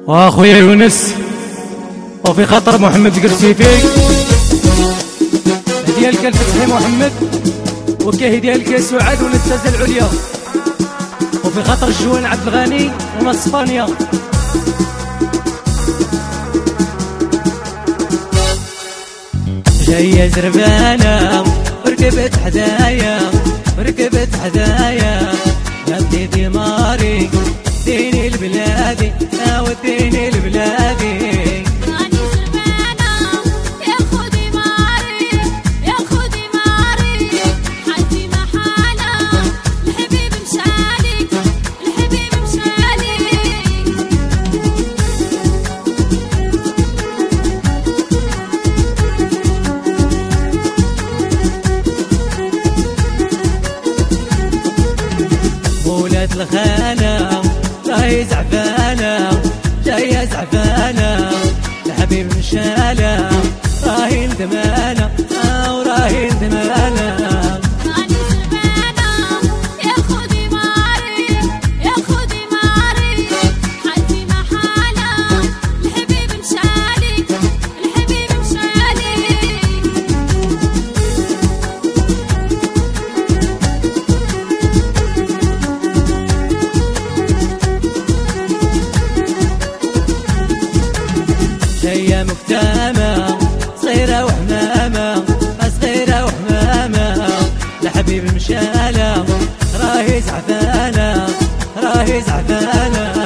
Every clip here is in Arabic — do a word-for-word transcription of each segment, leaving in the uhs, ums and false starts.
واخويا يونس وفي خاطر محمد قرسيفي ديالك الفتحي محمد وكاهي ديالك سعاد والاستاذه العليا وفي خاطر الجوان عبد الغني وناس اسبانيا. جايه زربانه وركبت حدايا وركبت حدايا يا بديتي ماري ديني البلادي يا وديني البلادي. الخانة راهي زعفانة جاية زعفانة الحبيب مشالة راهي ندمانة وراهي ندمانة. جاية مكتامة صغيرة وحمامة صغيرة وحمامة الحبيب مشالة راهي زعفانة راهي زعفانة.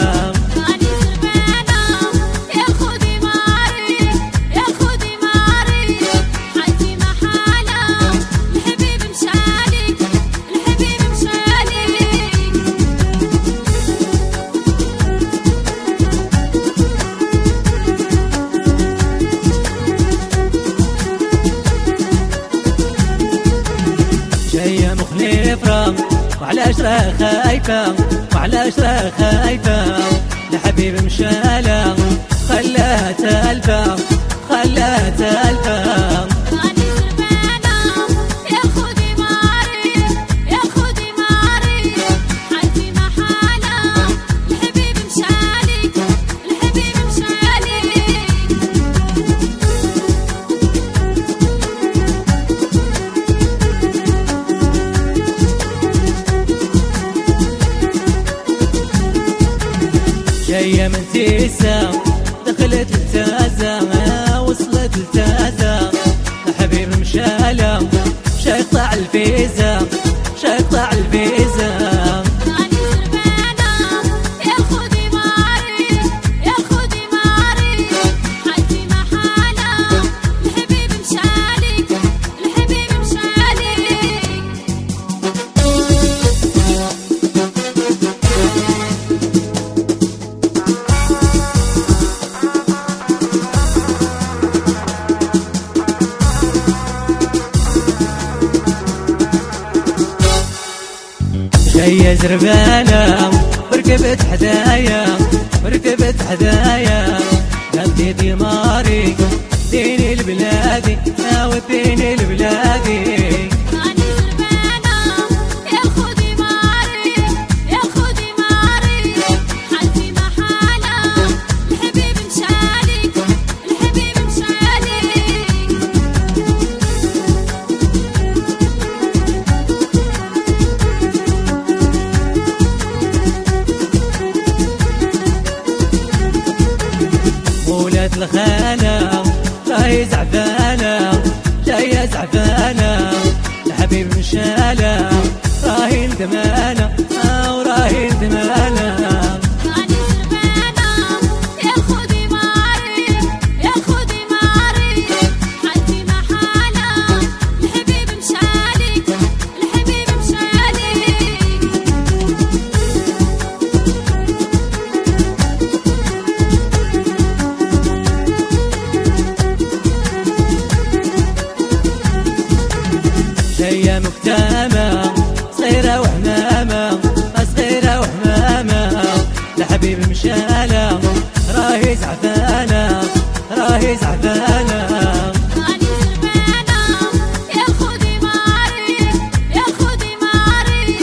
جاية مخلفة وعلاش راه خايفة وعلاش راه خايفة الحبيب مشالة خلاها تالفة خلاها تالفة. جاية من تيسا دخلت لتازا وصلت لتازا الحبيب مشالة مشا يقطع الفيزا مشا يقطع الفيزا. جاية زربانة وركبت حدايا وركبت حدايا يا بديتي ماري ديني البلادي يا وديني البلادي. الخانة راهي زعفانة جاية زعفانة الحبيب مشالة راهي ندمانة وراهي ندمانة. جاية مكتامة صغيرة وحمامة صغيرة وحمامة الحبيب مشالة راهي زعفانة راهي زعفانة.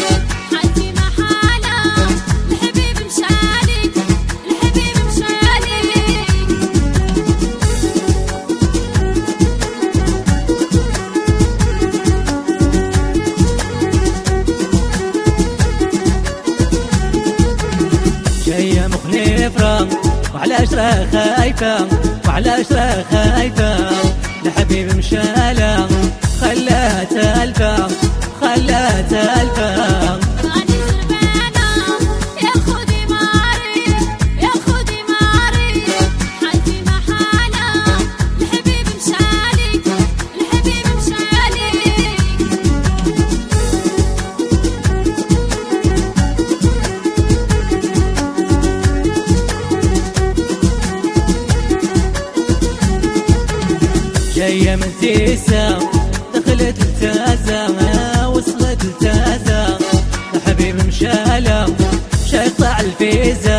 حالتي محالة الحبيب مشالي الحبيب مشالي. جاية مخنفرة وعلى عشرة خايفة، وعلى عشرة خايفة لحبيب مشالة خلات ألفة، خلات ألفة. جاية من تيسا دخلت التازة، وصلت التازة حبيب مشالة شايطة على الفيزا.